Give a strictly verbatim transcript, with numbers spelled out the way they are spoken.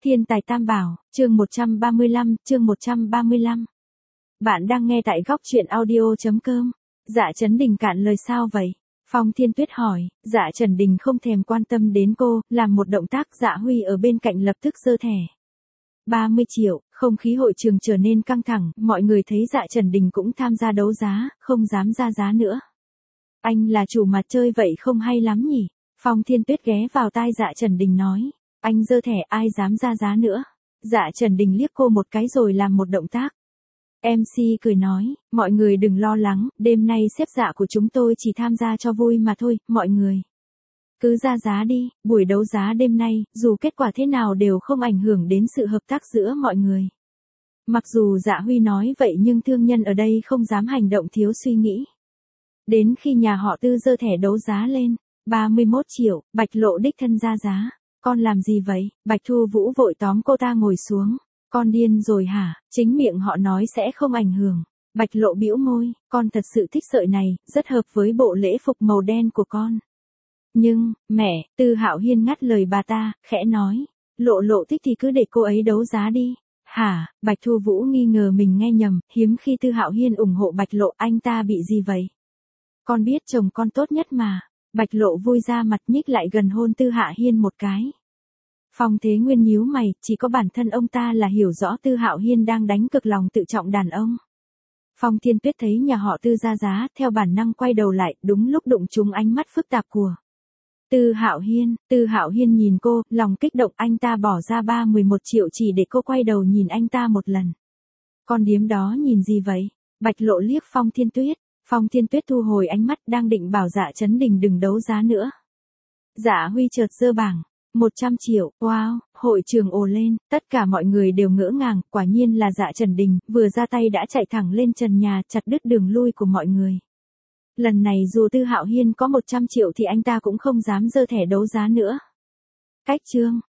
Thiên tài tam bảo, chương một trăm ba mươi lăm, chương một trăm ba mươi lăm. Bạn đang nghe tại góc truyện audio.com. Dạ Trấn Đình cạn lời sao vậy? Phong Thiên Tuyết hỏi. Dạ Trần Đình không thèm quan tâm đến cô, làm một động tác. Dạ Huy ở bên cạnh lập tức giơ thẻ. ba mươi triệu, không khí hội trường trở nên căng thẳng, mọi người thấy Dạ Trần Đình cũng tham gia đấu giá, không dám ra giá nữa. Anh là chủ mà chơi vậy không hay lắm nhỉ? Phong Thiên Tuyết ghé vào tai Dạ Trần Đình nói. Anh giơ thẻ ai dám ra giá nữa. Dạ Trần Đình liếc cô một cái rồi làm một động tác. em xê cười nói, mọi người đừng lo lắng, đêm nay xếp dạ của chúng tôi chỉ tham gia cho vui mà thôi, mọi người. Cứ ra giá đi, buổi đấu giá đêm nay, dù kết quả thế nào đều không ảnh hưởng đến sự hợp tác giữa mọi người. Mặc dù Dạ Huy nói vậy nhưng thương nhân ở đây không dám hành động thiếu suy nghĩ. Đến khi nhà họ Tư giơ thẻ đấu giá lên, ba mươi mốt triệu, Bạch Lộ đích thân ra giá. Con làm gì vậy? Bạch Thu Vũ vội tóm cô ta ngồi xuống. Con điên rồi hả? Chính miệng họ nói sẽ không ảnh hưởng. Bạch Lộ bĩu môi, con thật sự thích sợi này, rất hợp với bộ lễ phục màu đen của con. Nhưng, mẹ, Tư Hạo Hiên ngắt lời bà ta, khẽ nói. Lộ Lộ thích thì cứ để cô ấy đấu giá đi. Hả? Bạch Thu Vũ nghi ngờ mình nghe nhầm, hiếm khi Tư Hạo Hiên ủng hộ Bạch Lộ, anh ta bị gì vậy? Con biết chồng con tốt nhất mà. Bạch Lộ vui ra mặt nhích lại gần hôn Tư Hạ Hiên một cái. Phong Thế Nguyên nhíu mày, chỉ có bản thân ông ta là hiểu rõ Tư Hạo Hiên đang đánh cực lòng tự trọng đàn ông. Phong Thiên Tuyết thấy nhà họ Tư ra giá, theo bản năng quay đầu lại, đúng lúc đụng trúng ánh mắt phức tạp của Tư Hạo Hiên. Tư Hạo Hiên nhìn cô, lòng kích động, anh ta bỏ ra ba mươi mốt triệu chỉ để cô quay đầu nhìn anh ta một lần. Con điếm đó nhìn gì vậy? Bạch Lộ liếc Phong Thiên Tuyết. Phong Thiên Tuyết thu hồi ánh mắt đang định bảo Dạ Trấn Đình đừng đấu giá nữa. Dạ Huy chợt giơ bảng. một trăm triệu, wow, hội trường ồ lên, tất cả mọi người đều ngỡ ngàng, quả nhiên là Dạ Trần Đình, vừa ra tay đã chạy thẳng lên trần nhà, chặt đứt đường lui của mọi người. Lần này dù Tư Hạo Hiên có một trăm triệu thì anh ta cũng không dám giơ thẻ đấu giá nữa. Cách chương.